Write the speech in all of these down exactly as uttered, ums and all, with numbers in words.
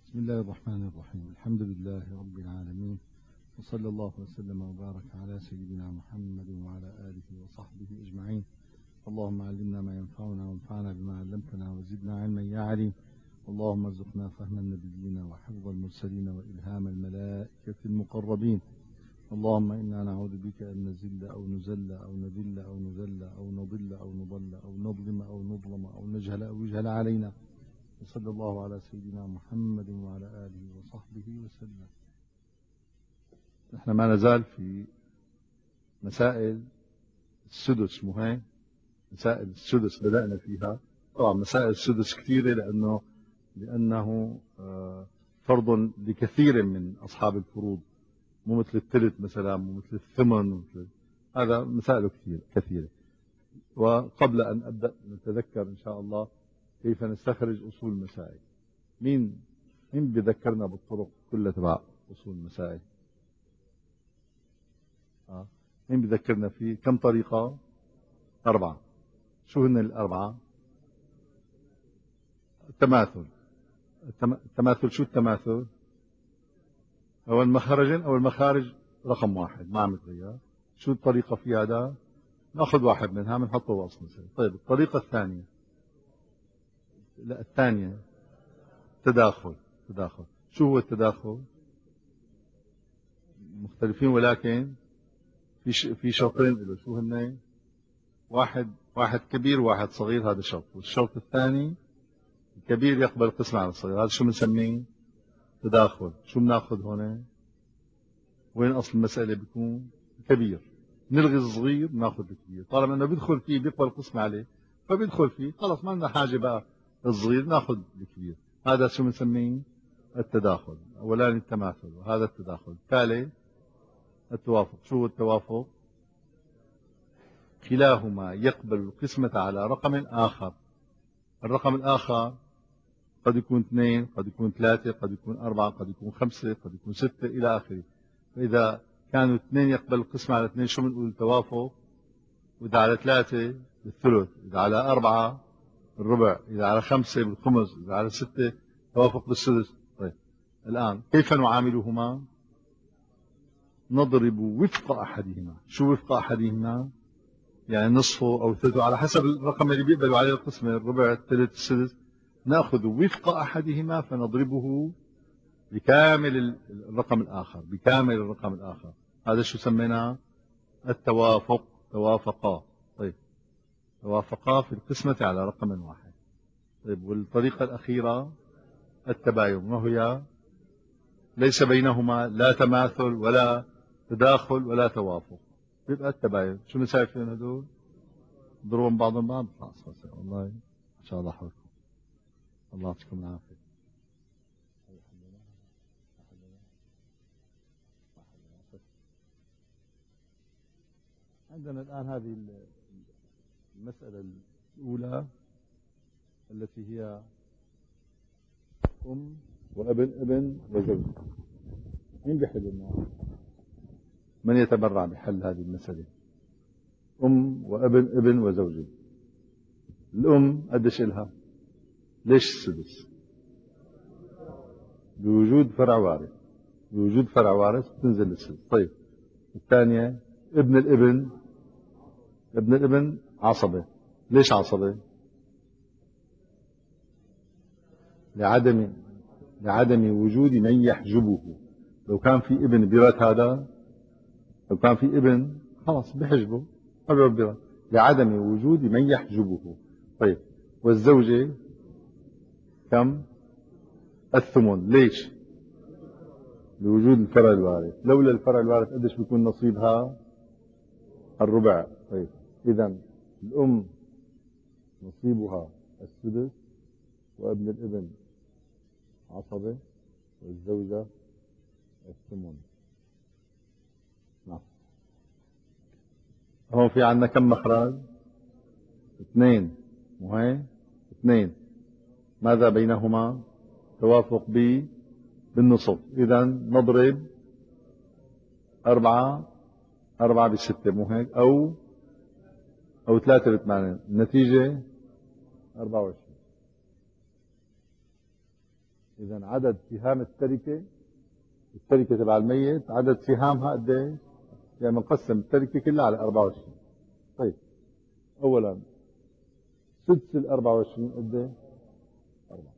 بسم الله الرحمن الرحيم. الحمد لله رب العالمين، وصلى الله وسلم وبارك على سيدنا محمد وعلى آله وصحبه أجمعين. اللهم علمنا ما ينفعنا وانفعنا بما علمتنا وزدنا علما يا عليم. اللهم ارزقنا فهم النبيين وحفظ المرسلين وإلهام الملائكة المقربين. اللهم إنا نعوذ بك أن نزل أو نزل أو نذل أو نذل أو نضل أو نضل أو نظلم أو نظلم أو نجهل أو يجهل علينا. وصلى الله على سيدنا محمد وعلى آله وصحبه وسلم. نحن ما نزال في مسائل السدس، مو هيك؟ مسائل السدس بدأنا فيها. طبعا مسائل السدس كثيرة لأنه لأنه فرض لكثير من أصحاب الفروض، مو مثل الثلث مثلا، مو مثل الثمن، مثل هذا مسائل كثير كثيرة. وقبل أن أبدأ نتذكر إن شاء الله كيف نستخرج أصول المسائل. مين مين بذكرنا بالطرق كلها تبع أصول المسائل؟ آه. مين بذكرنا في كم طريقة؟ أربعة. شو هن الأربعة؟ التماثل. التماثل شو التماثل؟ أو المخرجين أو المخارج رقم واحد ما عم يتغير. شو الطريقة في هذا؟ ناخذ واحد منها بنحطه وأصل مسائل. طيب الطريقة الثانية، لا الثانية تداخل. تداخل شو هو التداخل؟ مختلفين ولكن في ش... في شرطين له. شو هن؟ واحد واحد كبير وواحد صغير، هذا شرط. والشرط الثاني الكبير يقبل القسم على الصغير، هذا شو بنسميه؟ تداخل. شو بناخذ هون؟ وين اصل المسألة؟ بيكون كبير، نلغي الصغير بناخذ الكبير، طالما انه بيدخل فيه بيقبل القسم عليه فبيدخل فيه، خلص ما لنا حاجة بقى الصغير، ناخذ الكبير. هذا شو بنسميه؟ التداخل. اولاني التماثل وهذا التداخل. الثالث التوافق. شو هو التوافق؟ كلاهما يقبل القسمة على رقم آخر. الرقم الآخر قد يكون اثنين، قد يكون ثلاثة، قد يكون أربعة، قد يكون خمسة، قد يكون ستة إلى آخره. فإذا كانوا اثنين يقبل القسمة على اثنين شو بنقول؟ التوافق. وإذا على ثلاثة بالثلث، إذا على أربعة بالربع، إذا على خمسة بالخمس، إذا على ستة توافق بالسدس. طيب الآن كيف نعاملهما؟ نضرب وفق أحدهما. شو وفق أحدهما؟ يعني نصفه أو ثلثه على حسب الرقم اللي بيقبلوا عليه القسمة، الربع، الثلث، السدس. نأخذ وفق أحدهما فنضربه بكامل الرقم الآخر، بكامل الرقم الآخر. هذا شو سميناه؟ التوافق. توافقا. طيب توافقا في القسمة على رقم واحد. طيب والطريقة الأخيرة التباين، وهي ليس بينهما لا تماثل ولا تداخل ولا توافق، يبقى التباين. شو نساوي فيهم هدول؟ ضربهم بعضهم بعض. خلاص والله ان شاء الله حولكم. الله يعطيكم العافيه. عندنا الان هذه المساله الاولى التي هي ام وابن ابن وزوج. مين بيحل لنا؟ من يتبرع بحل هذه المساله؟ ام وابن ابن وزوجه. الام قديش لها؟ ليش السدس؟ بوجود فرع وارث. بوجود فرع وارث تنزل السدس. طيب الثانية ابن الابن. ابن الابن عصبة. ليش عصبة؟ لعدم لعدم وجود من يحجبه. لو كان في ابن بيرث هذا، لو كان في ابن خلاص بحجبه، ما بيرث لعدم وجود من يحجبه. طيب والزوجة كم؟ الثمن. ليش؟ لوجود الفرع الوارث. لولا الفرع الوارث قديش بيكون نصيبها؟ الربع. طيب إذا الأم نصيبها السدس، وابن الابن عصبة، والزوجة الثمن. نعم. هون في عندنا كم مخرج؟ اثنين، مو هيك؟ اثنين. ماذا بينهما؟ توافق ب بالنصف. إذا نضرب أربعة أربعة بستة، مو هيك؟ أو أو ثلاثة بثمانية. النتيجة أربعة وعشرين. إذا عدد سهام التركة، التركة تبع الميت عدد سهامها قد ايش؟ يعني بنقسم التركة كلها على أربعة وعشرين. طيب أولا سدس ال أربعة وعشرين قد ايه؟ أربعة.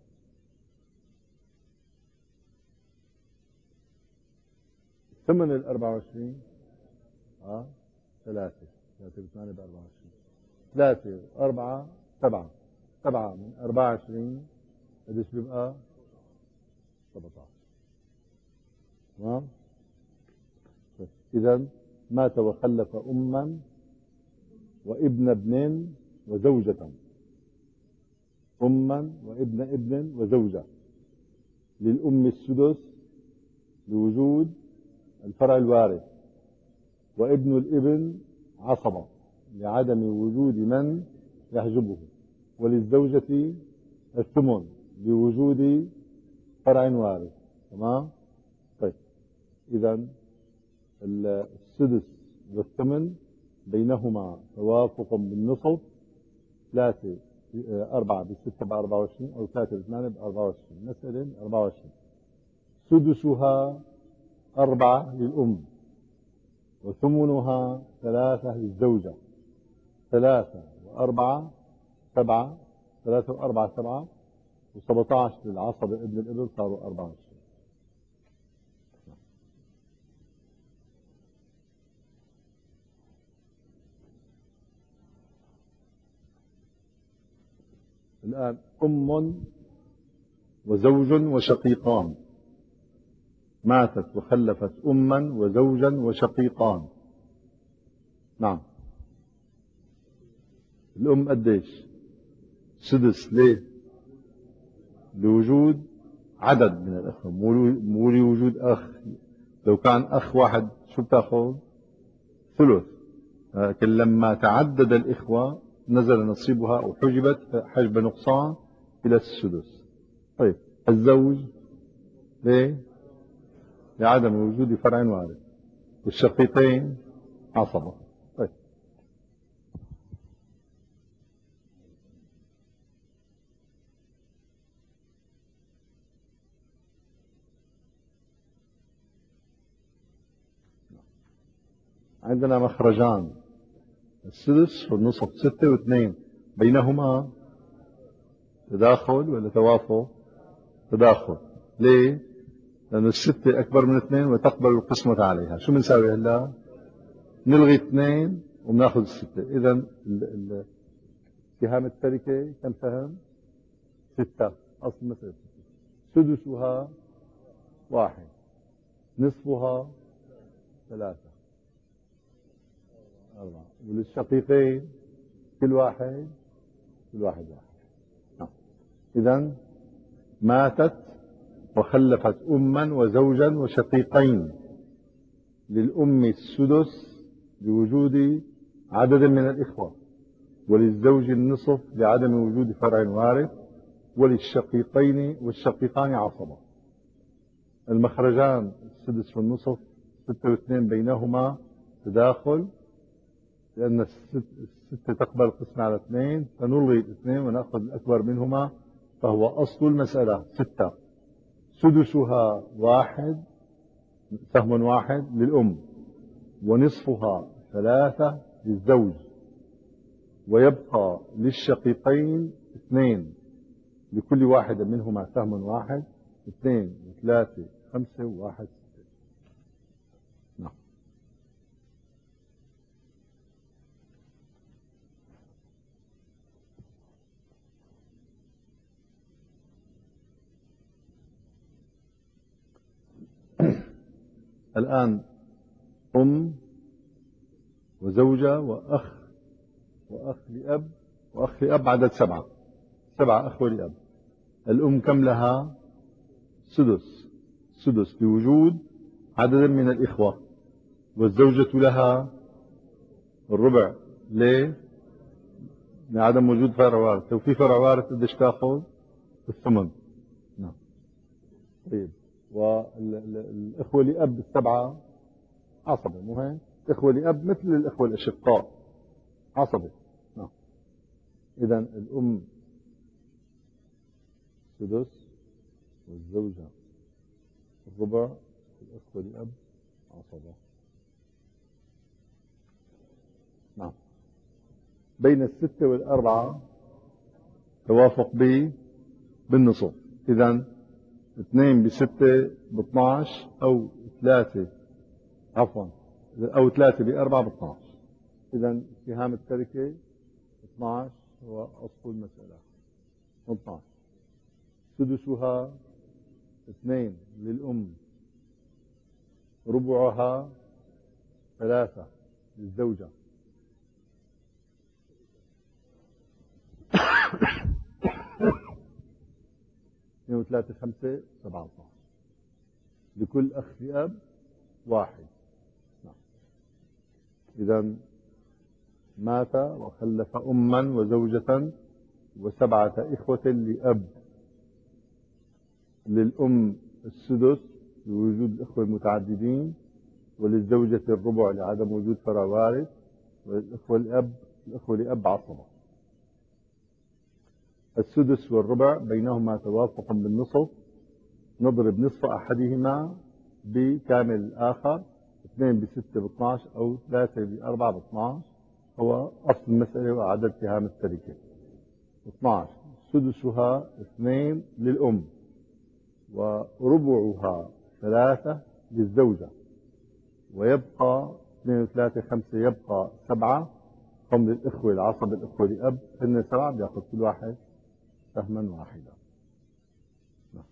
ثمن ال أربعة وعشرين اه ثلاثة، ثلاثة بثمانية ب أربعة وعشرين، ثلاثة أربعة سبعة، سبعة من أربعة وعشرين قديش بيبقى؟ سبعة عشر. تمام؟ إذا مات وخلف أما وابن ابن وزوجة، أما وابن ابن وزوجة. للأم السدس لوجود الفرع الوارث، وابن الابن عصبة لعدم وجود من يحجبه، وللزوجة الثمن لوجود فرع وارث. تمام؟ طيب إذا السدس والثمن بينهما توافق بالنصف، ثلاثة أربعة بستة بأربعة وعشرين أو ثلاثة بثمانية بأربعة وعشرين، مثلا أربعة وعشرين. سدسها أربعة للأم، وثمنها ثلاثة للزوجة، ثلاثة وأربعة سبعة، ثلاثة وأربعة سبعة، وسبعة عشر للعصبة ابن الابن، صاروا أربعة وعشرين. الآن أم وزوج وشقيقان، ماتت وخلفت أما وزوجا وشقيقان. نعم. الأم قديش؟ سدس. ليه؟ لوجود عدد من الأخوة، مو لوجود أخ. لو كان أخ واحد شو بتاخذ؟ ثلث. لكن لما تعدد الإخوة نزل نصيبها أو حجبت حجب نقصان إلى السدس. طيب الزوج ليه؟ لعدم وجود فرع وارث، والشقيقين عصبة. طيب عندنا مخرجان، السدس والنصف، ستة واثنين، بينهما تداخل ولا توافق؟ تداخل. ليه؟ لأن الستة أكبر من اثنين وتقبل القسمة عليها. شو بنساوي هلا؟ نلغي اثنين وبناخذ الستة. إذا سهام التركة كم سهم؟ ستة، أصل مثل سدسها واحد، نصفها ثلاثة، أربعة، وللشقيقين كل واحد كل واحد واحد. إذا ماتت وخلفت أما وزوجا وشقيقين، للأم السدس لوجود عدد من الإخوة، وللزوج النصف لعدم وجود فرع وارث، وللشقيقين والشقيقان عصبة. المخرجان السدس والنصف، ستة واثنين بينهما تداخل، لأن الستة تقبل القسمة على اثنين، فنلغي الاثنين ونأخذ الأكبر منهما، فهو أصل المسألة ستة. سدسها واحد، سهم واحد للأم، ونصفها ثلاثة للزوج، ويبقى للشقيقين اثنين، لكل واحد منهما سهم واحد، اثنين وثلاثة خمسة وواحد ستة. نعم. الآن أم وزوجة وأخ وأخ لأب وأخ لأب، عدد سبعة، سبعة أخوة لأب. الأم كم لها؟ سدس، سدس لوجود عدد من الإخوة، والزوجة لها الربع. ليه؟ لعدم وجود فرع وارث. لو في فرع وارث قديش تاخذ؟ الثمن. نعم. طيب والإخوة لأب السبعة عصبة، مو هيك؟ إخوة لأب مثل الإخوة الأشقاء عصبة. نعم. إذا الأم سدس والزوجة الربع، الأخوة لأب عصبة. نعم. بين الستة والأربعة توافق ب بالنصف. إذا اثنين بستة باثناش، أو ثلاثة عفوا أو ثلاثة بأربعة باثناش. إذا سهام التركة اثناش هو أصل المسألة اثناش. سدسها اثنين للأم، ربعها ثلاثة للزوجة. اثنين وثلاثة خمسة سبعة عشر. لكل أخ لأب واحد. نعم. إذا مات وخلف أما وزوجة وسبعة إخوة لأب. للأم السدس لوجود الإخوة المتعددين، وللزوجة الربع لعدم وجود فرع وارث، وللإخوة الأب الإخوة لأب عصبة. السدس والربع بينهما توافق بالنصف، نضرب نصف أحدهما بكامل الآخر. اثنين بستة باثناش، أو ثلاثة بأربعة باثناش هو أصل المسألة وعدد سهام التركة اثناش. سدسها اثنين للأم، وربعها ثلاثة للزوجة، ويبقى اثنين وثلاثة خمسة، يبقى سبعة هم للإخوة العصب الإخوة لأب. هن سبعة بياخذ كل واحد سهما واحدا. نعم.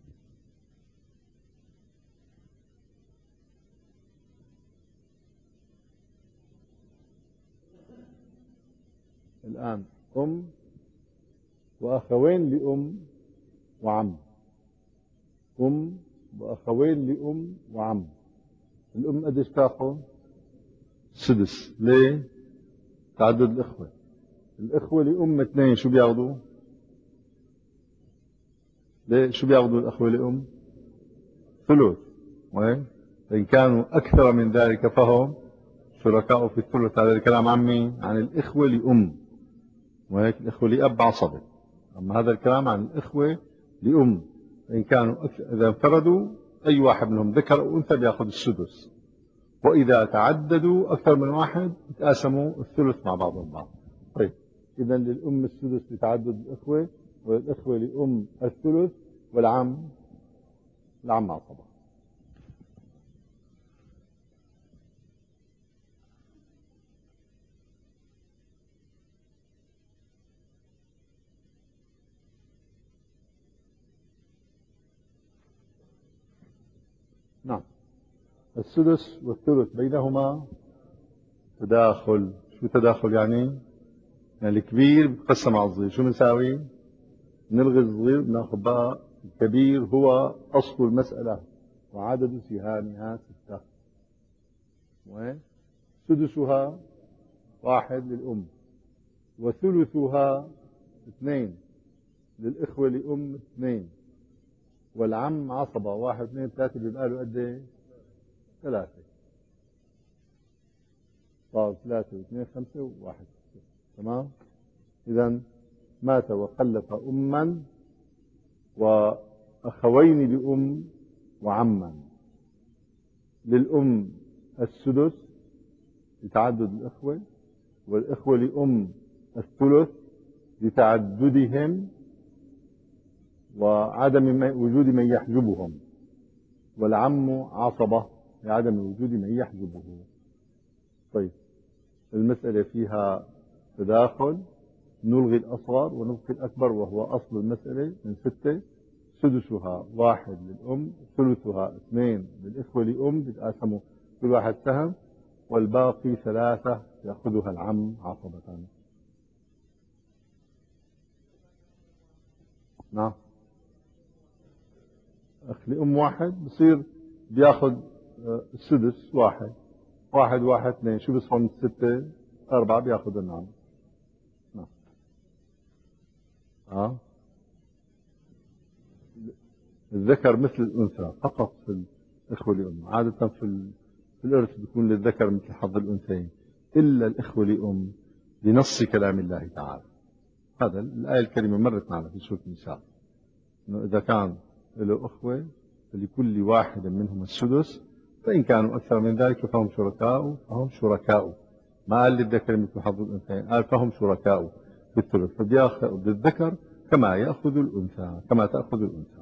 الآن أم وأخوين لأم وعم. أم وأخوين لأم وعم. الأم قديش تاخذ؟ سدس. ليه؟ تعدد الإخوة. الإخوة لأم اثنين شو بياخذوا؟ ليه شو بياخذوا الأخوة لأم؟ ثلث. وين؟ فإن كانوا أكثر من ذلك فهم شركاء في الثلث. هذا الكلام عن مين؟ عن الإخوة لأم، وهيك الإخوة لأب عصبة. أما هذا الكلام عن الإخوة لأم، إن كانوا أكثر، إذا انفردوا أي واحد منهم ذكر أو أنثى بياخذ السدس، وإذا تعددوا أكثر من واحد يتقاسموا الثلث مع بعضهم البعض. طيب، إذا للأم السدس لتعدد الإخوة، وللإخوة لأم الثلث، والعم العم عصبة. نعم. نعم. السدس والثلث بينهما تداخل. شو تداخل يعني؟ يعني الكبير بيتقسم على الصغير. شو بنساوي؟ نلغي الصغير، بناخذ بقى الكبير هو أصل المسألة، وعدد سهامها ستة. وين؟ سدسها واحد للأم، وثلثها اثنين للإخوة لأم اثنين، والعم عصبة واحد اثنين ثلاثة، بيبقى له قد ايه؟ ثلاثة. صار ثلاثة واثنين خمسة وواحد ستة. تمام؟ إذا مات وخلف أما وأخوين لأم وعما. للأم السدس لتعدد الإخوة، والإخوة لأم الثلث لتعددهم وعدم وجود من يحجبهم، والعم عصبة لعدم وجود من يحجبه. طيب، المسألة فيها تداخل، نلغي الأصغر ونبقي الأكبر وهو أصل المسألة من ستة. سدسها واحد للأم، ثلثها اثنين للإخوة لأم بتقاسموا كل واحد سهم، والباقي ثلاثة يأخذها العم عصبة. نعم. أخ لأم واحد بصير بياخذ السدس واحد واحد واحد اثنين، شو بصفى من ستة؟ أربعة بياخذ النعم. نعم. آه. الذكر مثل الأنثى فقط في الإخوة لأم. عادة في, في الإرث بيكون للذكر مثل حظ الأنثيين، إلا الإخوة لأم بنص كلام الله تعالى. هذا الآية الكريمة مرت معنا في سورة النساء، إنه إذا كان له أخوة فلكل واحد منهم السدس، فإن كانوا أكثر من ذلك فهم شركاء فهم شركاء. ما قال للذكر مثل حظ الأنثيين، قال فهم شركاء بالثلث، فبيأخذ بالذكر كما يأخذ الأنثى، كما تأخذ الأنثى.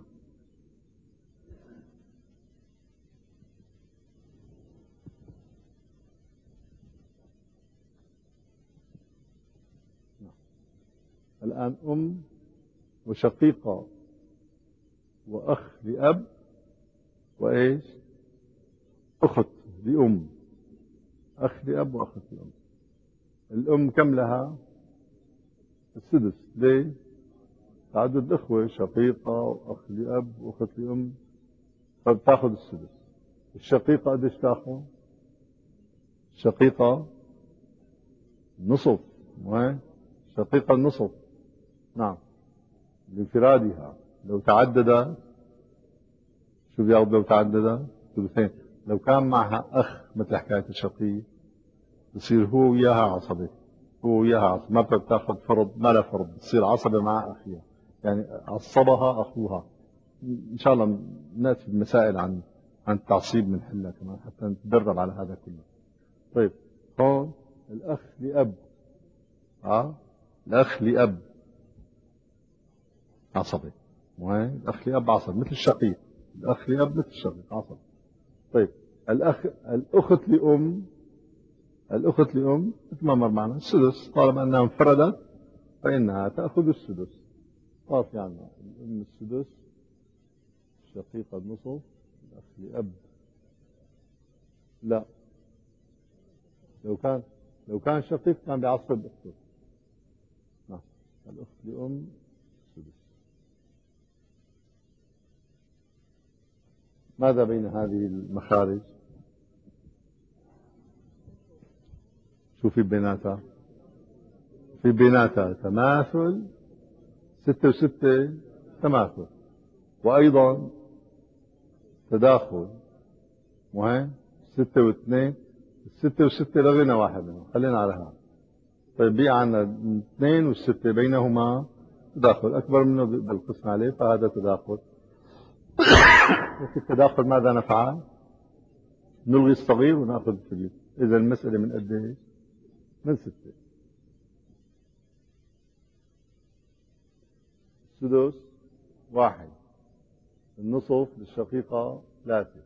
الآن أم وشقيقة وأخ لأب وإيش أخت لأم، أخ لأب وأخت لأم. الأم كم لها؟ السدس. ليه؟ تعدد إخوة، شقيقة وأخ لأب وأخت لأم، فبتاخذ السدس. الشقيقة قديش تاخذ؟ الشقيقة نصف، وين؟ الشقيقة النصف، نعم، لانفرادها. لو تعدد شو بياخذ لو تعدد؟ ثلثين. لو كان معها أخ مثل حكاية الشقيق بصير هو وياها عصبة، هو وياها عصبة، ما بتاخذ فرض، ما لا فرض، بتصير عصبة مع أخيها، يعني عصبها أخوها. إن شاء الله نأتي بمسائل عن عن التعصيب من حلها كمان حتى نتدرب على هذا كله. طيب هون الأخ لأب، اه الأخ لأب عصبي، وين الأخ لأب عصبي مثل الشقيق، الأخ لأب مثل الشقيق عصبي. طيب الأخ الأخت لأم، الأخت لأم مثل ما مر معنا السدس، طالما أنها انفردت فإنها تأخذ السدس. صار في عنا الأم السدس، الشقيقة النصف، الأخ لأب لا، لو كان لو كان شقيق كان بيعصب أخته. نعم الأخت لأم السدس. ماذا بين هذه المخارج؟ شو في بيناتها؟ في بيناتها تماثل، ستة وستة تماثل، وأيضا تداخل. مهم ستة واثنين، الستة وستة لغينا واحد منهم، خلينا على هذا. طيب بقي عندنا اثنين والستة بينهما تداخل، أكبر منه بالقسم عليه فهذا تداخل. وفي التداخل ماذا نفعل؟ نلغي الصغير ونأخذ الكبير. إذا المسألة من قد إيش؟ من ستة. السدس واحد، النصف للشقيقة ثلاثة.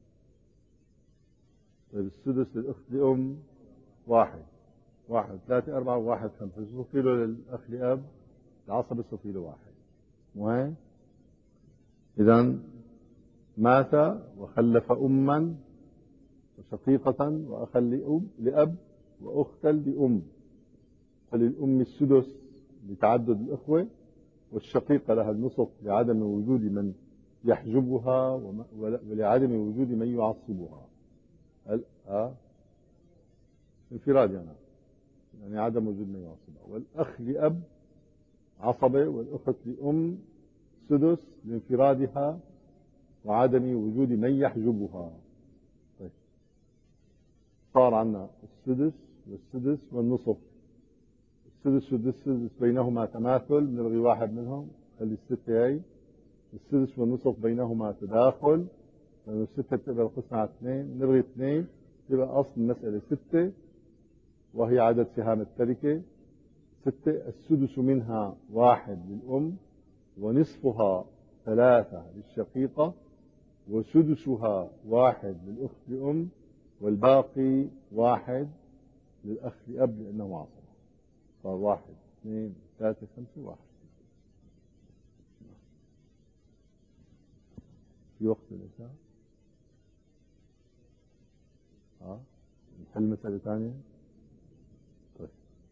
طيب السدس للأخت لأم واحد، واحد ثلاثة أربعة وواحد خمسة، يصفي له للأخ لأب العصب يصفي له واحد. وين؟ إذا مات وخلف أما وشقيقة وأخا لأب لأب وأختا لأم، فللأم السدس لتعدد الأخوة، والشقيقة لها النصف لعدم وجود من يحجبها ولعدم وجود من يعصبها. أه؟ انفراد يعني يعني عدم وجود من يعصبها. والأخ لأب عصبة، والأخت لأم سدس لانفرادها وعدم وجود من يحجبها. طيب صار عندنا السدس والسدس والنصف. السدس والسدس بينهما تماثل، نلغي واحد منهم خلي الستة هي. السدس والنصف بينهما تداخل، لأنه الستة بتقدر القسم على اثنين، نلغي اثنين يبقى أصل المسألة ستة وهي عدد سهام التركة ستة. السدس منها واحد للأم، ونصفها ثلاثة للشقيقة، وسدسها واحد للأخت لأم، والباقي واحد للأخ لأب لأنه عصب. صار واحد اثنين ثلاثة خمسة واحد. في وقت العشاء اه نحل مسألة ثانية. طيب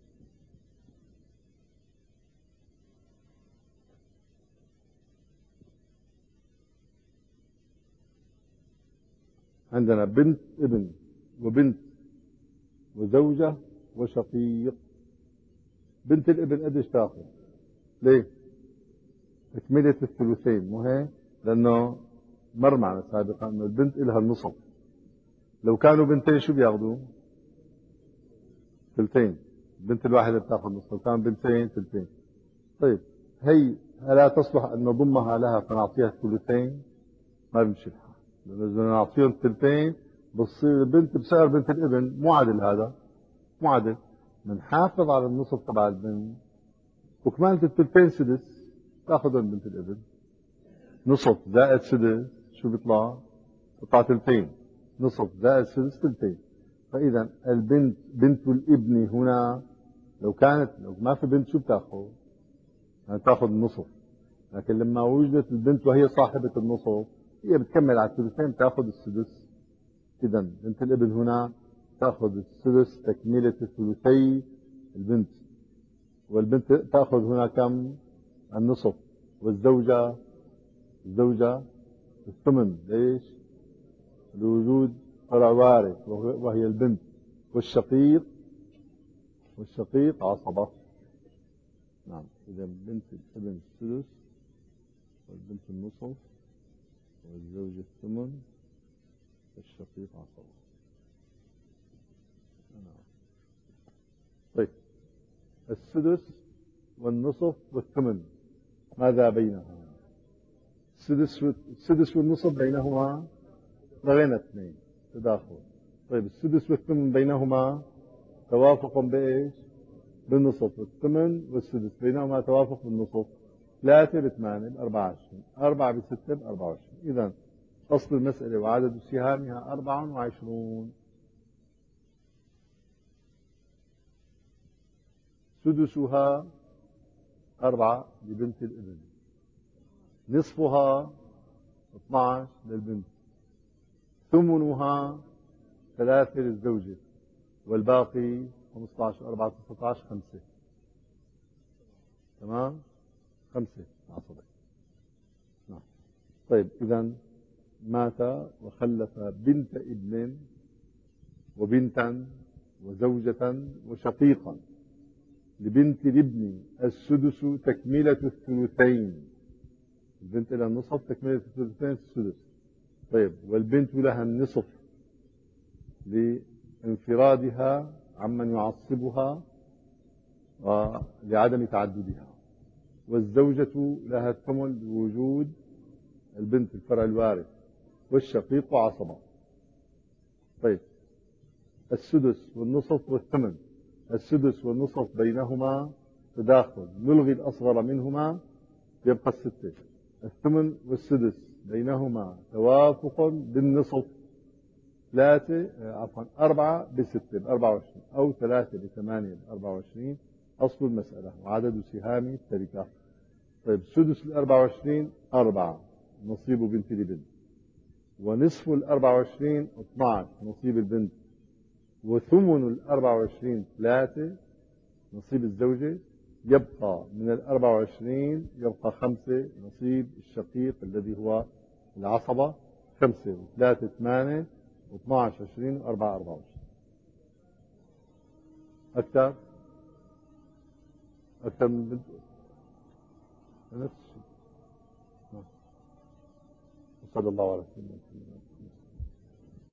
عندنا بنت ابن وبنت وزوجة وشقيق. بنت الابن قديش تاخذ؟ ليه؟ تكملة الثلثين، مو هيك؟ لأنه مر معنا سابقا أنه البنت إلها النصف. لو كانوا بنتين شو بياخذوا؟ ثلثين. البنت الواحدة بتاخذ نصف، لو كان بنتين ثلثين. طيب هي ألا تصلح أن نضمها لها فنعطيها الثلثين؟ ما بيمشي الحال، لأنه إذا نعطيهم الثلثين بتصير البنت بسعر بنت الابن، مو عادل هذا، مو عادل. بنحافظ على النصف تبع البنت وكمالة الثلثين سدس تاخذهم بنت الابن. نصف زائد سدس شو بيطلع؟ بيطلع ثلثين. نصف زائد سدس ثلثين. فإذا البنت بنت الابن هنا لو كانت لو ما في بنت شو بتاخذ؟ يعني تاخذ النصف، لكن لما وجدت البنت وهي صاحبة النصف هي بتكمل على الثلثين بتاخذ السدس. إذا بنت الابن هنا تاخذ السدس تكملة ثلثي البنت، والبنت تاخذ هنا كم؟ النصف. والزوجة الزوجة الثمن. ليش؟ لوجود فرع وارث وهي البنت. والشقيق والشقيق عصبة. نعم، إذا بنت الابن السدس والبنت النصف والزوج الثمن والشقيق عصبة. نعم. طيب، السدس والنصف والثمن ماذا بينها؟ السدس السدس والنصف بينهما لغينا اثنين تداخل. طيب، السدس والثمن بينهما توافق بإيش؟ بالنصف. والثمن والسدس بينهما توافق بالنصف. ثلاثة بثمانية بأربعة وعشرين، أربعة بستة بأربعة وعشرين. إذا أصل المسألة وعدد سهامها أربعة وعشرون. سدسها أربعة لبنت الابن، نصفها اثنعش للبنت، ثمنها ثلاثة للزوجة، والباقي خمسطعش أربعة تسعطعش خمسة. تمام؟ خمسة عصبة. نعم. طيب، إذا مات وخلف بنت ابن وبنتا وزوجة وشقيقا. لبنت الابن السدس تكملة الثلثين. البنت لها النصف تكملة الثلثين السدس. طيب، والبنت لها النصف لانفرادها عمن يعصبها ولعدم تعددها. والزوجة لها الثمن لوجود البنت الفرع الوارث. والشقيق عصبة. طيب، السدس والنصف والثمن. السدس والنصف بينهما تداخل، نلغي الأصغر منهما يبقى الستة. الثمن والسدس بينهما توافق بالنصف. ثلاثة عفوا أربعة بستة بأربعة وعشرين، أو ثلاثة بثمانية بأربعة وعشرين. أصل المسألة وعدد سهام التركة. طيب، سدس الأربعة وعشرين أربعة نصيب بنت الابن، ونصف الأربعة وعشرين اثنعش نصيب البنت، وثمن الأربعة وعشرين ثلاثة نصيب الزوجة. يبقى من الأربعة وعشرين يبقى خمسة نصيب الشقيق الذي هو العصبة. خمسة وثلاثة ثمانية واثنعش عشرين وأربعة أربعة وعشرين. أكثر أكثر من بنت نفس الشيء. وصلى الله على سيدنا محمد.